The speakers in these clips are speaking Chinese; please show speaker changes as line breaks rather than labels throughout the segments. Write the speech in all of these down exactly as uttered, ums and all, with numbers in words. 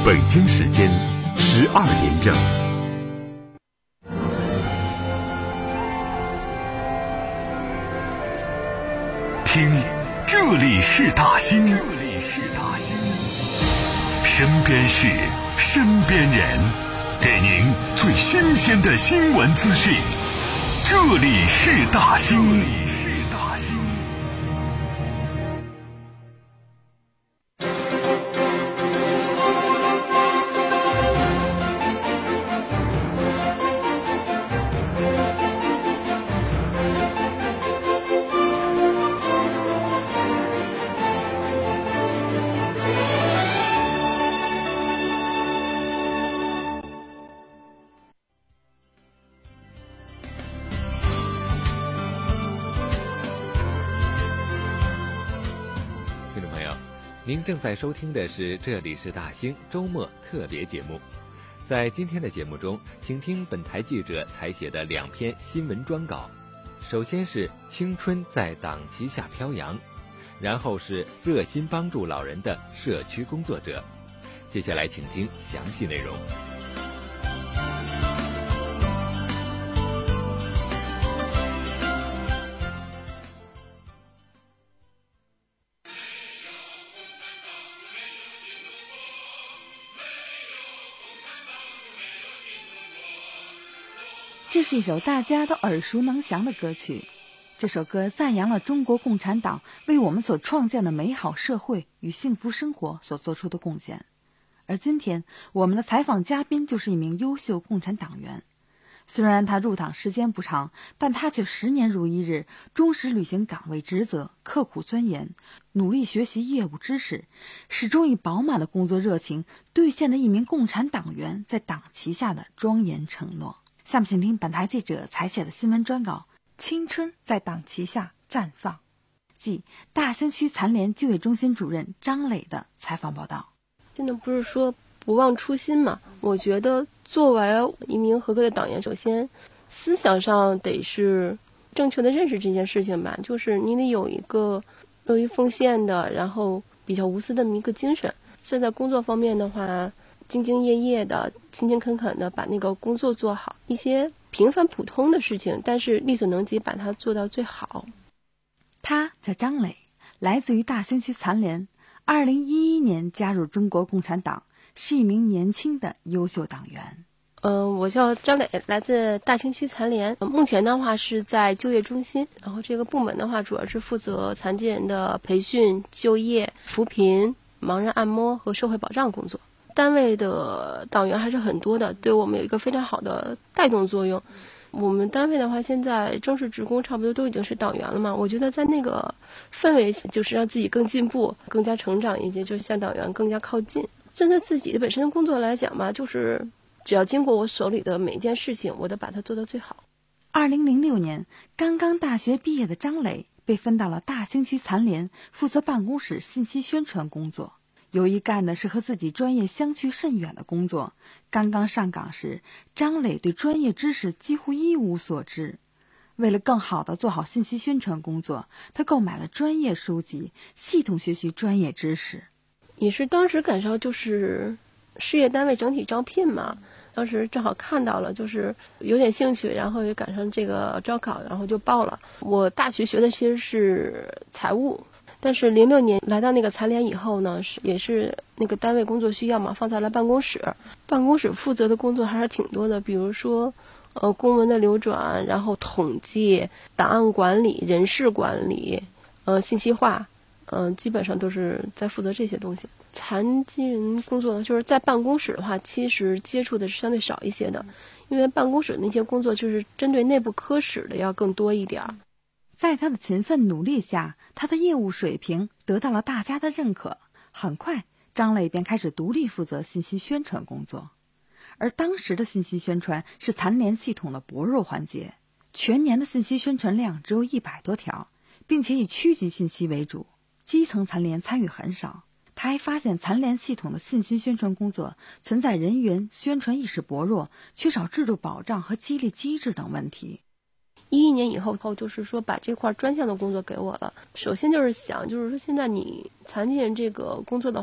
北京时间十二点整。听，这里是大兴，这里是大兴，身边事，身边人，给您最新鲜的新闻资讯。这里是大兴，这里是大兴。
您正在收听的是这里是大兴周末特别节目。在今天的节目中，请听本台记者采写的两篇新闻专稿。首先是青春在党旗下飘扬，然后是热心帮助老人的社区工作者。接下来请听详细内容。
这是一首大家都耳熟能详的歌曲。这首歌赞扬了中国共产党为我们所创建的美好社会与幸福生活所做出的贡献。而今天我们的采访嘉宾就是一名优秀共产党员。虽然他入党时间不长，但他却十年如一日，忠实履行岗位职责，刻苦钻研，努力学习业务知识，始终以饱满的工作热情兑现了一名共产党员在党旗下的庄严承诺。下面请听本台记者采写的新闻专稿《青春在党旗下绽放》，即大兴区残联就业中心主任张磊的采访报道。
真的不是说不忘初心嘛？我觉得作为一名合格的党员，首先思想上得是正确的认识这件事情吧，就是你得有一个乐于奉献的，然后比较无私的这么一个精神。现在工作方面的话，兢兢业业的，勤勤恳恳的把那个工作做好，一些平凡普通的事情，但是力所能及把它做到最好。
他叫张磊，来自于大兴区残联，二零一一年加入中国共产党，是一名年轻的优秀党员。
嗯、呃，我叫张磊，来自大兴区残联，目前的话是在就业中心，然后这个部门的话主要是负责残疾人的培训、就业、扶贫、盲人按摩和社会保障工作。单位的党员还是很多的，对我们有一个非常好的带动作用。我们单位的话，现在正式职工差不多都已经是党员了嘛。我觉得在那个氛围，就是让自己更进步、更加成长一些，就是向党员更加靠近。针对自己的本身的工作来讲嘛，就是只要经过我手里的每一件事情，我都把它做到最好。
二零零六年，刚刚大学毕业的张磊被分到了大兴区残联，负责办公室信息宣传工作。由于干的是和自己专业相去甚远的工作，刚刚上岗时，张磊对专业知识几乎一无所知。为了更好地做好信息宣传工作，他购买了专业书籍，系统学习专业知识。
也是当时赶上就是事业单位整体招聘嘛，当时正好看到了，就是有点兴趣，然后也赶上这个招考，然后就报了。我大学学的其实是财务，但是零六年来到那个残联以后呢，是也是那个单位工作需要嘛，放在了办公室。办公室负责的工作还是挺多的，比如说，呃，公文的流转，然后统计、档案管理、人事管理，呃，信息化，嗯、呃，基本上都是在负责这些东西。残疾人工作就是在办公室的话，其实接触的是相对少一些的，因为办公室那些工作就是针对内部科室的要更多一点。
在他的勤奋努力下，他的业务水平得到了大家的认可。很快，张磊便开始独立负责信息宣传工作。而当时的信息宣传是残联系统的薄弱环节，全年的信息宣传量只有一百多条，并且以区级信息为主，基层残联参与很少。他还发现残联系统的信息宣传工作存在人员宣传意识薄弱、缺少制度保障和激励机制等问题。
一一年以后后，就是说把这块专项的工作给我了。首先就是想，就是说现在你残疾人这个工作的话，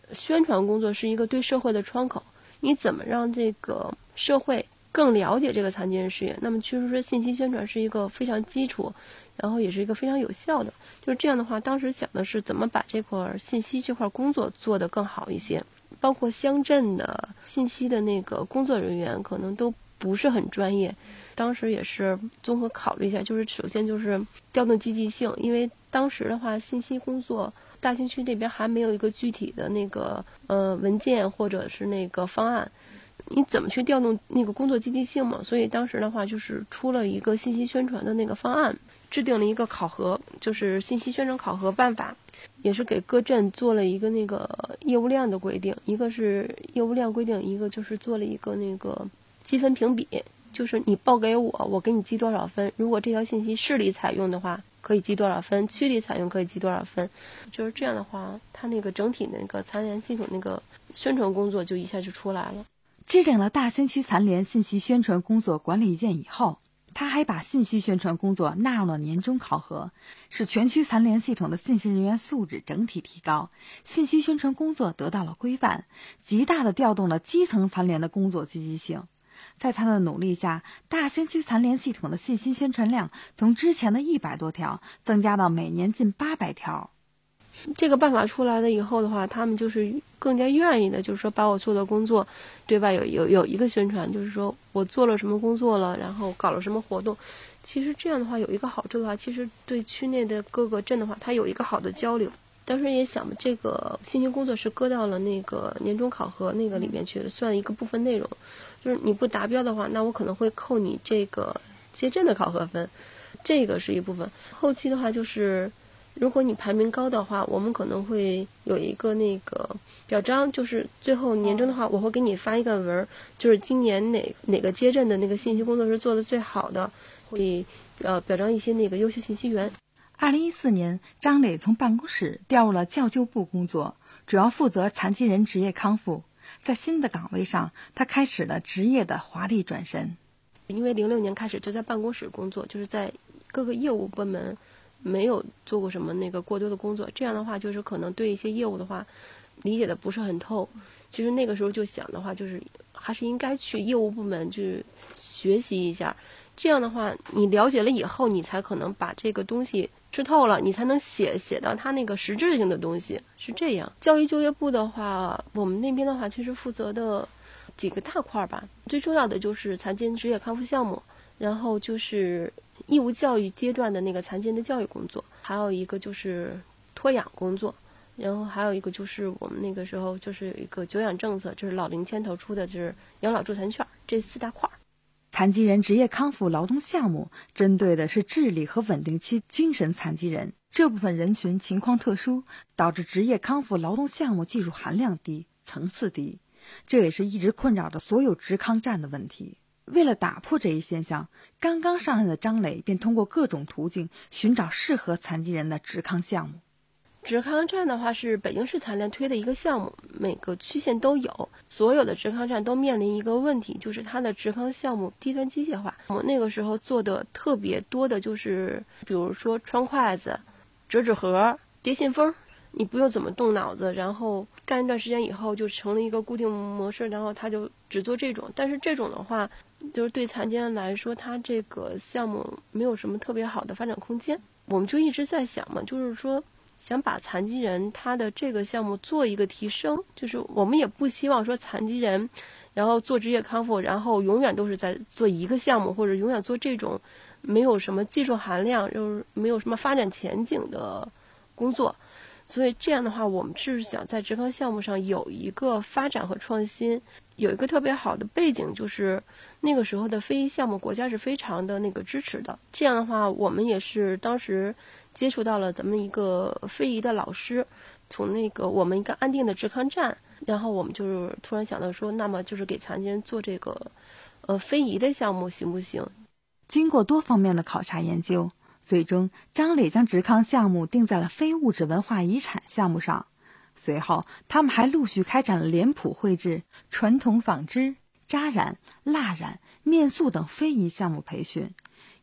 宣传工作是一个对社会的窗口，你怎么让这个社会更了解这个残疾人事业？那么其实说信息宣传是一个非常基础，然后也是一个非常有效的。就是这样的话，当时想的是怎么把这块信息这块工作做得更好一些，包括乡镇的信息的那个工作人员可能都不是很专业。当时也是综合考虑一下，就是首先就是调动积极性，因为当时的话信息工作大兴区这边还没有一个具体的那个呃文件或者是那个方案，你怎么去调动那个工作积极性嘛？所以当时的话就是出了一个信息宣传的那个方案，制定了一个考核，就是信息宣传考核办法，也是给各镇做了一个那个业务量的规定，一个是业务量规定，一个就是做了一个那个积分评比，就是你报给我，我给你记多少分，如果这条信息市里采用的话可以记多少分，区里采用可以记多少分，就是这样的话它那个整体那个残联系统那个宣传工作就一下就出来了。
制定了大兴区残联信息宣传工作管理意见以后，他还把信息宣传工作纳入了年终考核，使全区残联系统的信息人员素质整体提高，信息宣传工作得到了规范，极大地调动了基层残联的工作积极性。在他的努力下，大兴区残联系统的信息宣传量从之前的一百多条增加到每年近八百条。
这个办法出来了以后的话，他们就是更加愿意的，就是说把我做的工作对吧，有有有一个宣传，就是说我做了什么工作了，然后搞了什么活动。其实这样的话有一个好处的话，其实对区内的各个镇的话，它有一个好的交流。当时也想这个信息工作是搁到了那个年终考核那个里面去的，算一个部分内容，就是你不达标的话，那我可能会扣你这个街镇的考核分，这个是一部分。后期的话就是如果你排名高的话，我们可能会有一个那个表彰，就是最后年终的话，我会给你发一个文，就是今年哪哪个街镇的那个信息工作是做的最好的，会呃表彰一些那个优秀信息员。
二零一四年，张磊从办公室调入了教救部工作，主要负责残疾人职业康复。在新的岗位上，他开始了职业的华丽转身。
因为零六年开始就在办公室工作，就是在各个业务部门没有做过什么那个过多的工作，这样的话就是可能对一些业务的话理解的不是很透。其实那个时候就想的话，就是还是应该去业务部门去学习一下，这样的话你了解了以后，你才可能把这个东西吃透了，你才能写写到它那个实质性的东西，是这样。教育就业部的话，我们那边的话其实负责的几个大块吧，最重要的就是残疾人职业康复项目，然后就是义务教育阶段的那个残疾人的教育工作，还有一个就是托养工作，然后还有一个就是我们那个时候就是有一个久养政策，就是老龄牵头出的就是养老助残券，这四大块。
残疾人职业康复劳动项目针对的是智力和稳定期精神残疾人，这部分人群情况特殊，导致职业康复劳动项目技术含量低，层次低，这也是一直困扰着所有职康站的问题。为了打破这一现象，刚刚上任的张磊便通过各种途径寻找适合残疾人的职康项目。
职康站的话是北京市残联推的一个项目，每个区县都有，所有的职康站都面临一个问题，就是它的职康项目低端机械化。我们那个时候做的特别多的就是比如说穿筷子、折纸盒、叠信封，你不用怎么动脑子，然后干一段时间以后就成了一个固定模式，然后他就只做这种。但是这种的话就是对残疾人来说，他这个项目没有什么特别好的发展空间。我们就一直在想嘛，就是说想把残疾人他的这个项目做一个提升，就是我们也不希望说残疾人然后做职业康复，然后永远都是在做一个项目，或者永远做这种没有什么技术含量，就是没有什么发展前景的工作。所以这样的话，我们是想在职康项目上有一个发展和创新。有一个特别好的背景，就是那个时候的非遗项目国家是非常的那个支持的。这样的话，我们也是当时接触到了咱们一个非遗的老师，从那个我们一个安定的职康站，然后我们就是突然想到说，那么就是给残疾人做这个呃非遗的项目行不行？
经过多方面的考察研究，最终张磊将职康项目定在了非物质文化遗产项目上。随后他们还陆续开展了脸谱绘制、传统纺织、扎染、蜡染、面塑等非遗项目培训，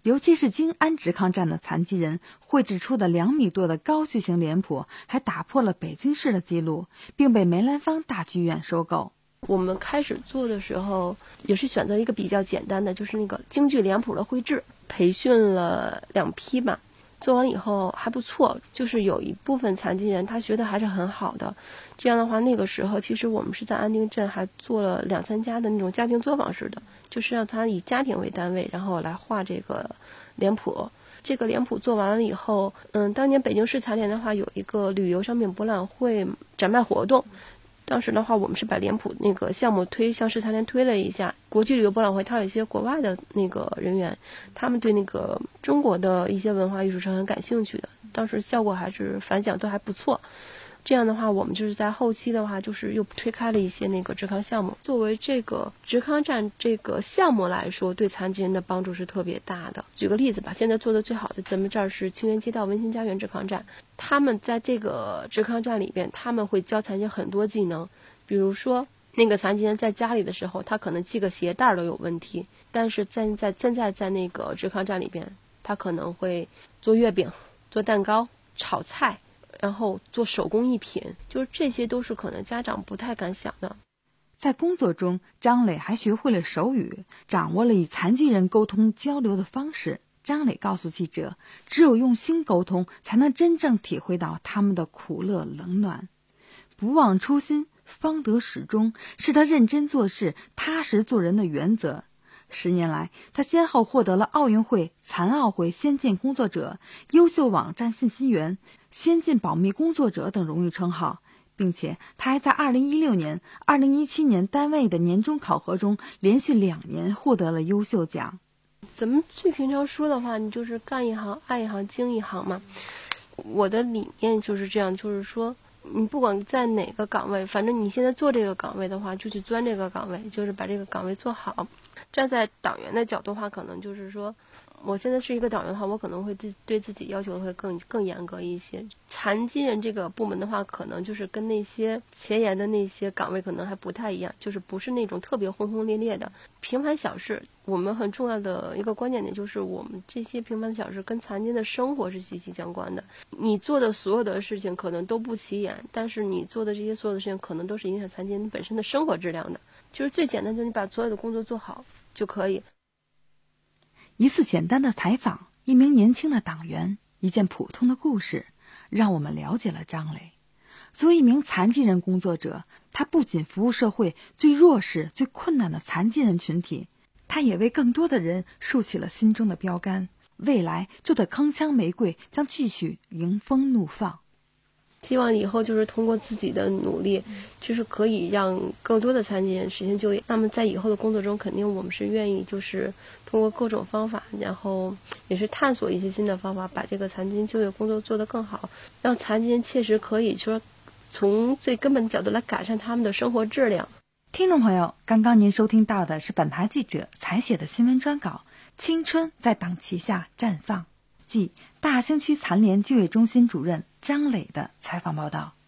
尤其是静安直康站的残疾人绘制出的两米多的高序型脸谱，还打破了北京市的记录，并被梅兰芳大剧院收购。
我们开始做的时候，也是选择一个比较简单的，就是那个京剧脸谱的绘制，培训了两批吧。做完以后还不错，就是有一部分残疾人他学的还是很好的。这样的话，那个时候其实我们是在安定镇还做了两三家的那种家庭作坊式的，就是让他以家庭为单位，然后来画这个脸谱。这个脸谱做完了以后，嗯，当年北京市残联的话有一个旅游商品博览会展卖活动。当时的话，我们是把脸谱那个项目推向市残联推了一下。国际旅游博览会，它有一些国外的那个人员，他们对那个中国的一些文化艺术是很感兴趣的。当时效果还是反响都还不错。这样的话，我们就是在后期的话，就是又推开了一些那个直康项目。作为这个直康站这个项目来说，对残疾人的帮助是特别大的。举个例子吧，现在做的最好的，咱们这儿是清源街道温馨家园直康站，他们在这个直康站里边，他们会教残疾人很多技能，比如说那个残疾人在家里的时候，他可能系个鞋带都有问题，但是在在现在在那个直康站里边，他可能会做月饼、做蛋糕、炒菜。然后做手工艺品，就是这些都是可能家长不太敢想的。
在工作中，张磊还学会了手语，掌握了与残疾人沟通交流的方式。张磊告诉记者，只有用心沟通，才能真正体会到他们的苦乐冷暖。不忘初心，方得始终，是他认真做事、踏实做人的原则。十年来，他先后获得了奥运会、残奥会先进工作者、优秀网站信息员、先进保密工作者等荣誉称号，并且他还在二零一六年、二零一七年单位的年终考核中连续两年获得了优秀奖。
咱们最平常说的话，你就是干一行爱一行精一行嘛。我的理念就是这样，就是说你不管在哪个岗位，反正你现在做这个岗位的话，就去钻这个岗位，就是把这个岗位做好。站在党员的角度的话，可能就是说我现在是一个党员的话，我可能会对对自己要求会更更严格一些。残疾人这个部门的话，可能就是跟那些前沿的那些岗位可能还不太一样，就是不是那种特别轰轰烈烈的平凡小事。我们很重要的一个关键点就是，我们这些平凡小事跟残疾人的生活是息息相关的。你做的所有的事情可能都不起眼，但是你做的这些所有的事情可能都是影响残疾人本身的生活质量的。就是最简单，就是你把所有的工作做好就可以。
一次简单的采访，一名年轻的党员，一件普通的故事，让我们了解了张磊。作为一名残疾人工作者，他不仅服务社会最弱势、最困难的残疾人群体，他也为更多的人竖起了心中的标杆。未来这朵铿锵玫瑰将继续迎风怒放。
希望以后就是通过自己的努力，就是可以让更多的残疾人实现就业。那么在以后的工作中，肯定我们是愿意就是通过各种方法，然后也是探索一些新的方法，把这个残疾人就业工作做得更好，让残疾人切实可以说从最根本的角度来改善他们的生活质量。
听众朋友，刚刚您收听到的是本台记者采写的新闻专稿《青春在党旗下绽放》，即大兴区残联就业中心主任张磊的采访报道。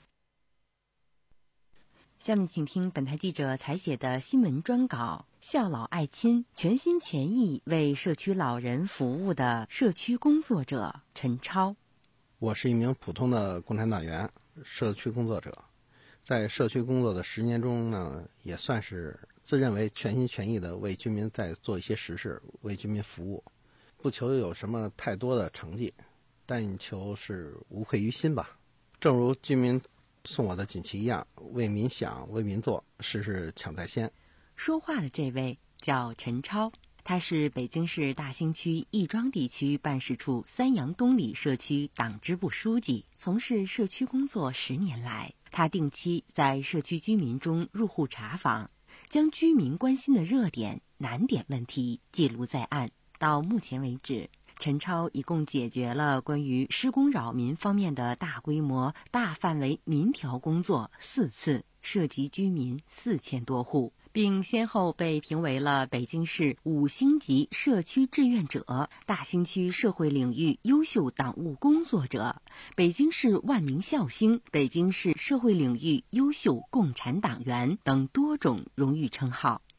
下面请听本台记者采写的新闻专稿《孝老爱亲，全心全意为社区老人服务的社区工作者陈超》。
我是一名普通的共产党员，社区工作者。在社区工作的十年中呢，也算是自认为全心全意的为居民在做一些实事，为居民服务，不求有什么太多的成绩，但求是无愧于心吧。正如居民送我的锦旗一样，为民想，为民做，事事抢在先。
说话的这位叫陈超，他是北京市大兴区亦庄地区办事处三阳东里社区党支部书记，从事社区工作十年来，他定期在社区居民中入户查访，将居民关心的热点、难点问题记录在案。到目前为止，陈超一共解决了关于施工扰民方面的大规模、大范围民调工作四次，涉及居民四千多户，并先后被评为了北京市五星级社区志愿者、大兴区社会领域优秀党务工作者、北京市万名孝星、北京市社会领域优秀共产党员等多种荣誉称号。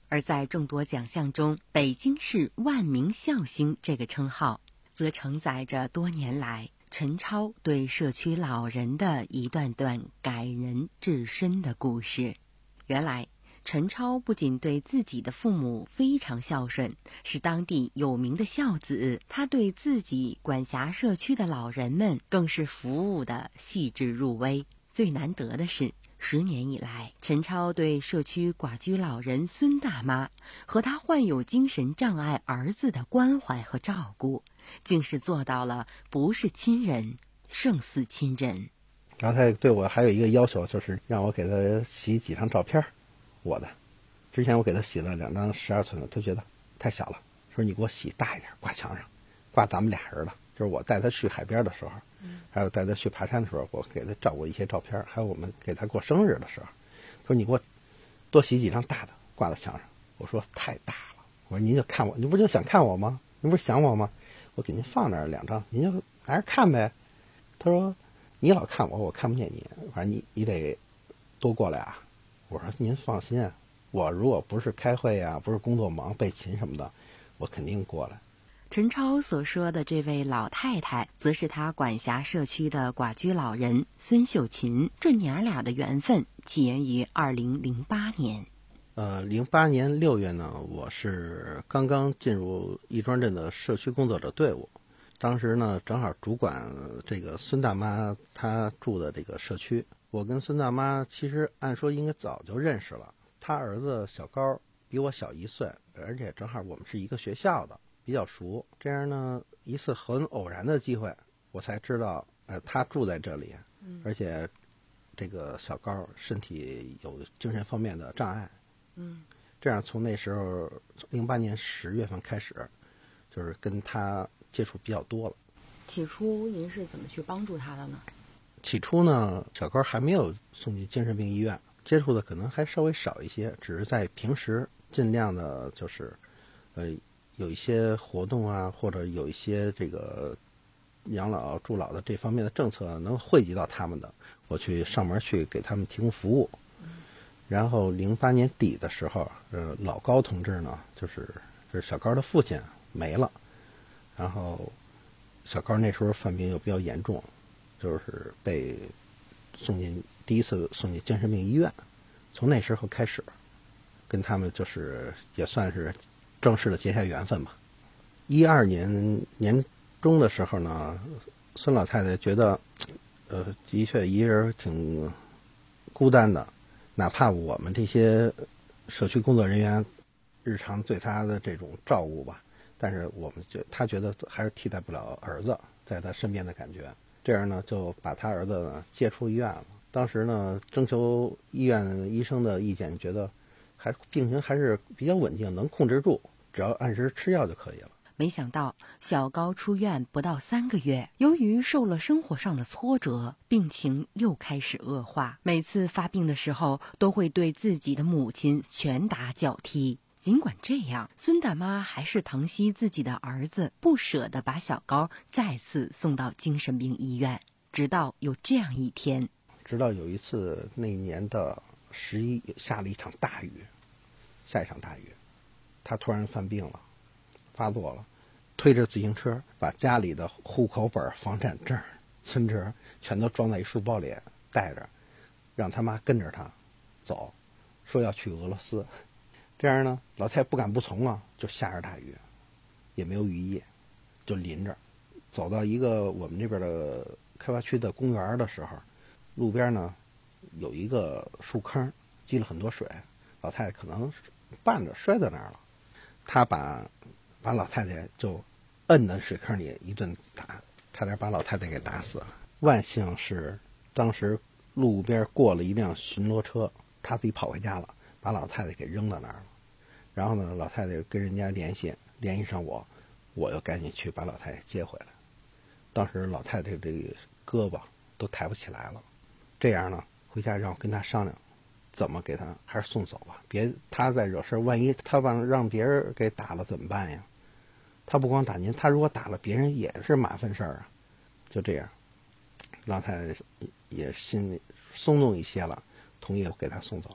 而在众多奖项中，北京市万名孝星这个称号，则承载着多年来陈超对社区老人的一段段感人至深的故事。原来陈超不仅对自己的父母非常孝顺，是当地有名的孝子，他对自己管辖社区的老人们更是服务的细致入微。最难得的是，十年以来，陈超对社区寡居老人孙大妈和他患有精神障碍儿子的关怀和照顾，竟是做到了不是亲人胜似亲人。
然后他对我还有一个要求，就是让我给他洗几张照片，我的。之前我给他洗了两张十二寸的，他觉得太小了，说你给我洗大一点，挂墙上，挂咱们俩人的。就是我带他去海边的时候，还有带他去爬山的时候，我给他照过一些照片，还有我们给他过生日的时候，说你给我多洗几张大的挂到墙上。我说太大了，我说您就看我，您不就想看我吗？您不是想我吗？我给您放那儿两张，您就拿着看呗。他说你老看我，我看不见你，反正你你得多过来啊。我说您放心，我如果不是开会啊，不是工作忙备勤什么的，我肯定过来。
陈超所说的这位老太太，则是他管辖社区的寡居老人孙秀琴。这娘俩的缘分起源于二零零八年。
呃，零八年六月呢，我是刚刚进入亦庄镇的社区工作者队伍，当时呢，正好主管这个孙大妈她住的这个社区。我跟孙大妈其实按说应该早就认识了，她儿子小高比我小一岁，而且正好我们是一个学校的，比较熟。这样呢，一次很偶然的机会，我才知道，呃，他住在这里，而且这个小高身体有精神方面的障碍。
嗯，
这样从那时候零八年十月份开始，就是跟他接触比较多了。
起初您是怎么去帮助他的呢？
起初呢，小高还没有送进精神病医院，接触的可能还稍微少一些，只是在平时尽量的就是，呃，有一些活动啊，或者有一些这个养老助老的这方面的政策能惠及到他们的，我去上门去给他们提供服务。然后零八年底的时候，呃，老高同志呢，就是就是小高的父亲没了，然后小高那时候犯病又比较严重，就是被送进第一次送进精神病医院。从那时候开始，跟他们就是也算是正式的结下缘分吧。一二年年中的时候呢，孙老太太觉得，呃，的确一人挺孤单的。哪怕我们这些社区工作人员日常对他的这种照顾吧，但是我们觉他觉得还是替代不了儿子在他身边的感觉。这样呢，就把他儿子呢接出医院了。当时呢，征求医院医生的意见，觉得还病情还是比较稳定，能控制住，只要按时吃药就可以了。
没想到小高出院不到三个月，由于受了生活上的挫折，病情又开始恶化。每次发病的时候，都会对自己的母亲拳打脚踢。尽管这样，孙大妈还是疼惜自己的儿子，不舍得把小高再次送到精神病医院。直到有这样一天，
直到有一次那年的十一下了一场大雨，下一场大雨，他突然犯病了，发作了，推着自行车把家里的户口本、房产证、存折全都装在一书包里带着，让他妈跟着他走，说要去俄罗斯。这样呢，老太太不敢不从啊，就下着大雨，也没有雨衣，就淋着走到一个我们这边的开发区的公园的时候，路边呢有一个树坑，积了很多水，老太太可能绊着摔在那儿了，他把把老太太就摁在水坑里一顿打，差点把老太太给打死了。万幸是当时路边过了一辆巡逻车，他自己跑回家了，把老太太给扔到那儿了。然后呢，老太太跟人家联系，联系上我，我又赶紧去把老太太接回来。当时老太太这个胳膊都抬不起来了，这样呢，回家让我跟她商量，怎么给她还是送走吧，别她再惹事，万一她把让别人给打了怎么办呀？她不光打您，她如果打了别人也是麻烦事儿啊。就这样，老太太也心里松动一些了，同意给她送走。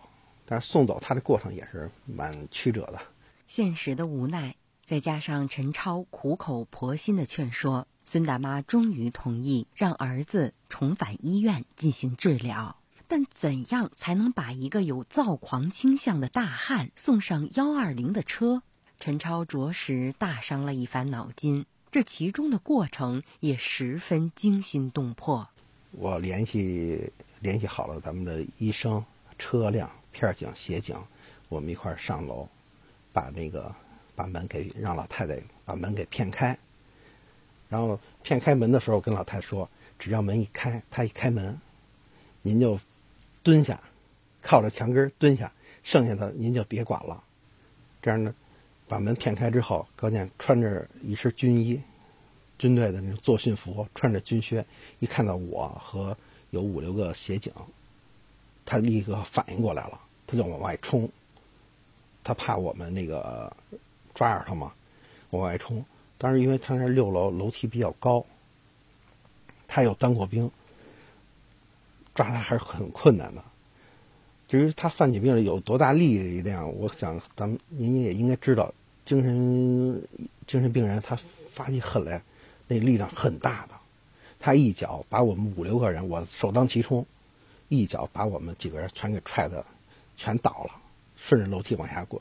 但是送走他的过程也是蛮曲折的。
现实的无奈，再加上陈超苦口婆心的劝说，孙大妈终于同意让儿子重返医院进行治疗。但怎样才能把一个有躁狂倾向的大汉送上一二零的车？陈超着实大伤了一番脑筋，这其中的过程也十分惊心动魄。
我联系联系好了咱们的医生、车辆、片警、协警，我们一块儿上楼，把那个把门给让老太太把门给骗开。然后骗开门的时候，跟老太太说，只要门一开，她一开门，您就蹲下，靠着墙根蹲下，剩下的您就别管了。这样呢，把门骗开之后，高健穿着一身军衣，军队的那种作训服，穿着军靴，一看到我和有五六个协警，他立刻反应过来了，他就往外冲。他怕我们那个抓着他嘛，往外冲。当时因为他那六楼楼梯比较高，他有当过兵，抓他还是很困难的。至于他犯起病来有多大力量，我想咱们您也应该知道，精神精神病人他发起狠来，那力量很大的。他一脚把我们五六个人，我首当其冲，一脚把我们几个人全给踹的全倒了，顺着楼梯往下滚。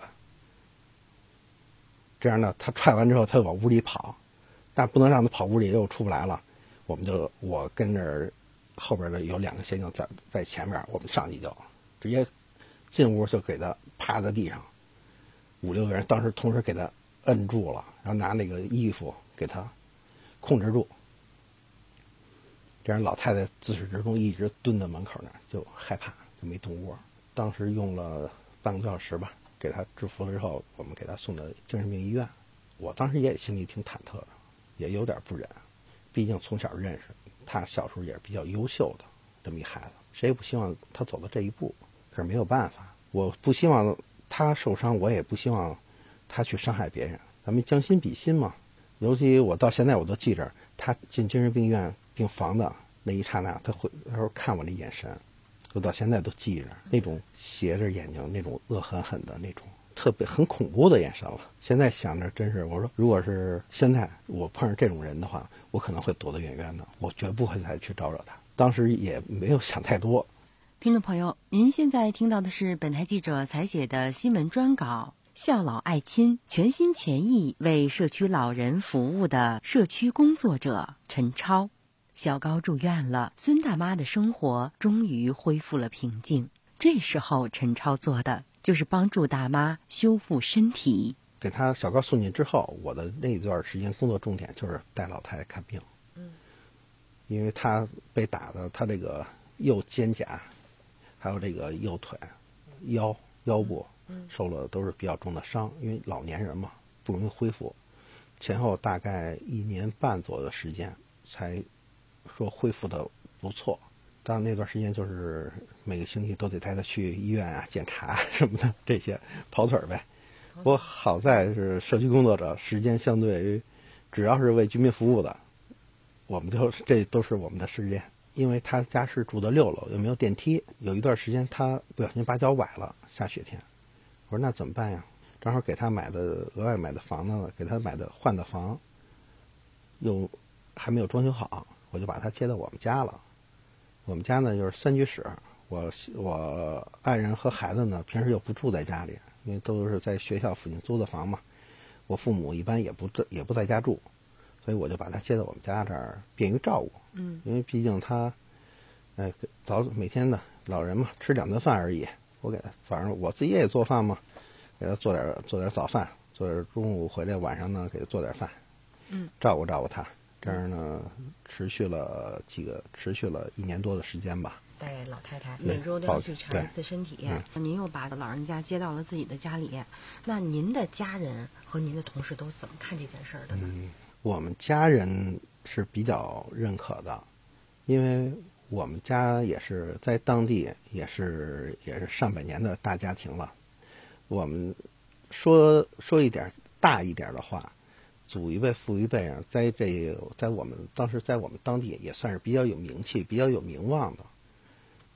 这样呢，他踹完之后，他就往屋里跑，但不能让他跑屋里又出不来了。我们就我跟着后边的有两个协警在在前面，我们上去就直接进屋就给他趴在地上，五六个人当时同时给他摁住了，然后拿那个衣服给他控制住。这样老太太自始至终一直蹲在门口那儿，就害怕就没动窝。当时用了半个多小时吧，给他制服了之后，我们给他送到精神病医院。我当时也心里挺忐忑的，也有点不忍，毕竟从小认识他，小时候也是比较优秀的这么一孩子，谁也不希望他走到这一步。可是没有办法，我不希望他受伤，我也不希望他去伤害别人，咱们将心比心嘛。尤其我到现在我都记着，他进精神病院病房的那一刹那，他回他说看我的眼神，我到现在都记着，那种斜着眼睛，那种恶狠狠的那种特别很恐怖的眼神了。现在想着真是，我说如果是现在我碰上这种人的话，我可能会躲得远远的，我绝不会再去招惹他。当时也没有想太多。
听众朋友，您现在听到的是本台记者采写的新闻专稿，孝老爱亲，全心全意为社区老人服务的社区工作者陈超。小高住院了，孙大妈的生活终于恢复了平静。这时候陈超做的就是帮助大妈修复身体。
给他小高送进之后，我的那段时间工作重点就是带老太太看病。嗯，因为他被打的，他这个右肩胛还有这个右腿腰腰部受了都是比较重的伤，因为老年人嘛不容易恢复，前后大概一年半左右的时间才说恢复的不错。当然那段时间就是每个星期都得带他去医院啊检查什么的，这些跑腿呗。不过好在是社区工作者，时间相对于只要是为居民服务的，我们就这都是我们的时间。因为他家是住的六楼，又没有电梯，有一段时间他不小心把脚崴了，下雪天。我说那怎么办呀？正好给他买的额外买的房呢，给他买的换的房又还没有装修好，我就把他接到我们家了。我们家呢就是三居室，我我爱人和孩子呢平时又不住在家里，因为都是在学校附近租的房嘛。我父母一般也不也不在家住，所以我就把他接到我们家这儿，便于照顾。嗯，因为毕竟他，呃，早每天的老人嘛，吃两顿饭而已。我给他早上我自己也做饭嘛，给他做点做点早饭，做点中午回来晚上呢给他做点饭，嗯，照顾照顾他。这样呢，持续了几个，持续了一年多的时间吧。
带老太太每周都要去查一次身体，嗯、您又把老人家接到了自己的家里，那您的家人和您的同事都怎么看这件事儿的呢？
嗯，我们家人是比较认可的，因为我们家也是在当地也是也是上百年的大家庭了。我们说说一点大一点的话，祖一辈父一辈啊，在这在我们当时在我们当地也算是比较有名气、比较有名望的。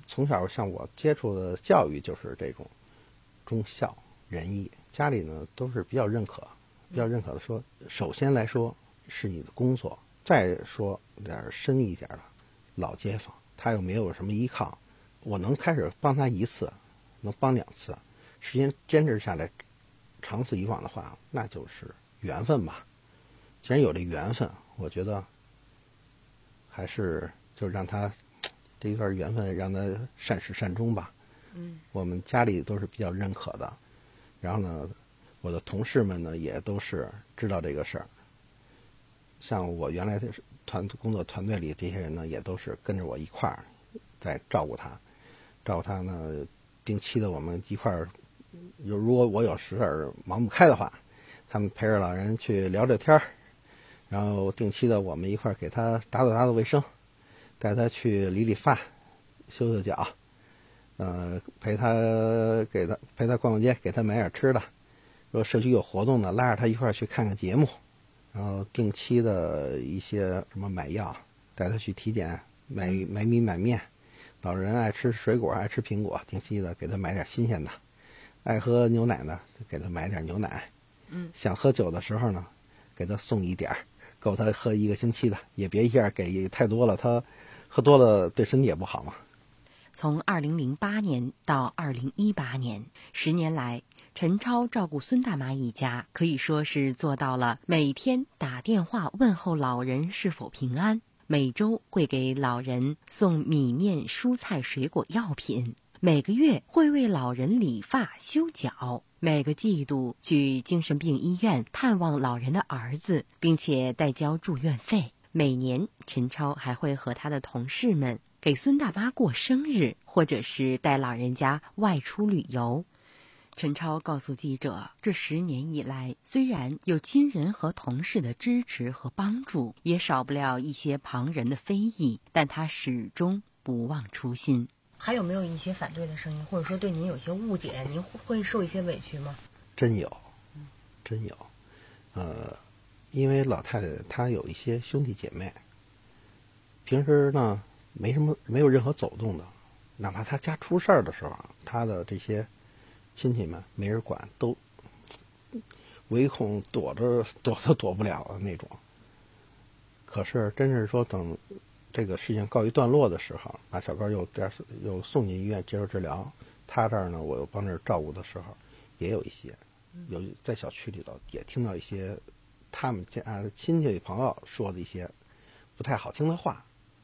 从小像我接触的教育就是这种忠孝仁义，家里呢都是比较认可，比较认可的说，首先来说是你的工作，再说点深一点的老街坊，他又没有什么依靠，我能开始帮他一次，能帮两次，时间坚持下来，长此以往的话，那就是缘分吧。既然有这缘分，我觉得还是就让他这一段缘分让他善始善终吧。
嗯，
我们家里都是比较认可的，然后呢，我的同事们呢也都是知道这个事儿。像我原来的团工作团队里这些人呢，也都是跟着我一块儿在照顾他，照顾他呢，定期的我们一块儿，有如果我有事儿忙不开的话，他们陪着老人去聊聊天儿，然后定期的我们一块儿给他打扫打扫卫生，带他去理理发，修修脚，呃，陪他给他陪他逛逛街，给他买点吃的。如果社区有活动呢，拉着他一块儿去看看节目，然后定期的一些什么买药，带他去体检，买买米买面。老人爱吃水果，爱吃苹果，定期的给他买点新鲜的。爱喝牛奶呢，给他买点牛奶。
嗯，
想喝酒的时候呢，给他送一点儿，够他喝一个星期的，也别一下给太多了，他喝多了对身体也不好嘛。
从二零零八年到二零一八年，十年来，陈超照顾孙大妈一家，可以说是做到了每天打电话问候老人是否平安，每周会给老人送米面、蔬菜、水果、药品，每个月会为老人理发、修脚，每个季度去精神病医院探望老人的儿子，并且代交住院费。每年，陈超还会和他的同事们给孙大妈过生日，或者是带老人家外出旅游。陈超告诉记者，这十年以来，虽然有亲人和同事的支持和帮助，也少不了一些旁人的非议，但他始终不忘初心。还有没有一些反对的声音，或者说对您有些误解，您会受一些委屈吗？
真有，真有。呃，因为老太太她有一些兄弟姐妹，平时呢没什么没有任何走动的，哪怕她家出事儿的时候，她的这些亲戚们没人管，都唯恐躲着躲都躲不了的那种。可是真是说等这个事情告一段落的时候，把小高又又送进医院接受治疗，他这儿呢我又帮着照顾的时候，也有一些有在小区里头也听到一些他们家亲戚朋友说的一些不太好听的话，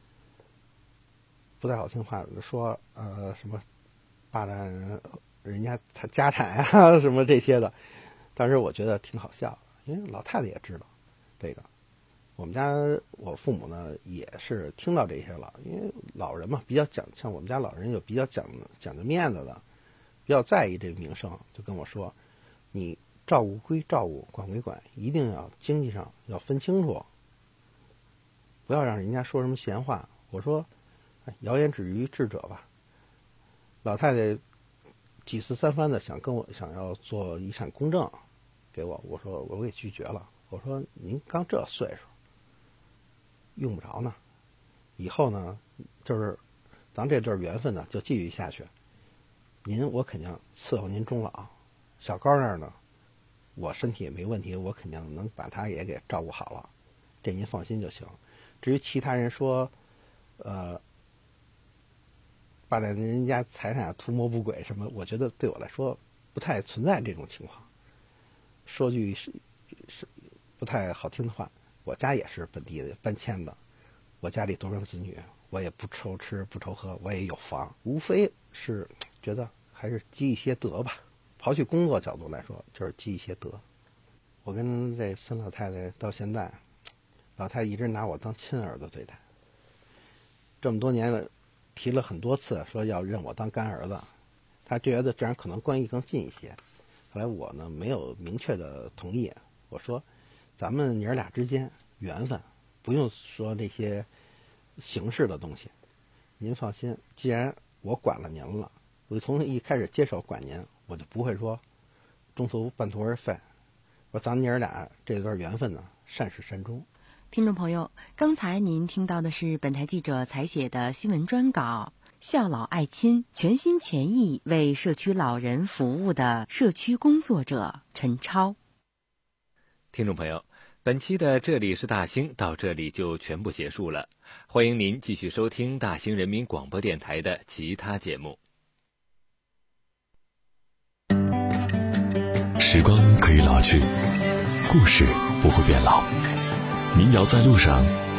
不太好听的话说呃什么霸占人家他家产啊什么这些的，但是我觉得挺好笑的，因为老太太也知道这个。我们家我父母呢也是听到这些了，因为老人嘛比较讲，像我们家老人有比较讲讲究面子的，比较在意这个名声，就跟我说，你照顾归照顾，管归管，一定要经济上要分清楚，不要让人家说什么闲话。我说，哎，谣言止于智者吧。老太太几次三番的想跟我想要做遗产公证给我，我说我给拒绝了。我说您刚这岁数，用不着呢，以后呢，就是咱这段缘分呢就继续下去。您我肯定伺候您终老，小高那儿呢，我身体也没问题，我肯定能把他也给照顾好了，这您放心就行。至于其他人说，呃，霸占人家财产图谋不轨什么，我觉得对我来说不太存在这种情况。说句是是不太好听的话，我家也是本地的搬迁的，我家里独生子女，我也不愁吃不愁喝，我也有房，无非是觉得还是积一些德吧。刨去工作角度来说，就是积一些德。我跟这孙老太太到现在，老太太一直拿我当亲儿子对待，这么多年了，提了很多次说要认我当干儿子，她觉得这样可能关系更近一些。后来我呢没有明确的同意，我说咱们娘俩之间缘分，不用说那些形式的东西，您放心，既然我管了您了，我从一开始接手管您，我就不会说中途半途而废。我说咱们娘俩这段缘分呢，善始善终。
听众朋友，刚才您听到的是本台记者采写的新闻专稿。 孝老爱亲、全心全意为社区老人服务的社区工作者陈超。
听众朋友，本期的这里是大兴到这里就全部结束了，欢迎您继续收听大兴人民广播电台的其他节目。
时光可以老去，故事不会变老。民谣在路上，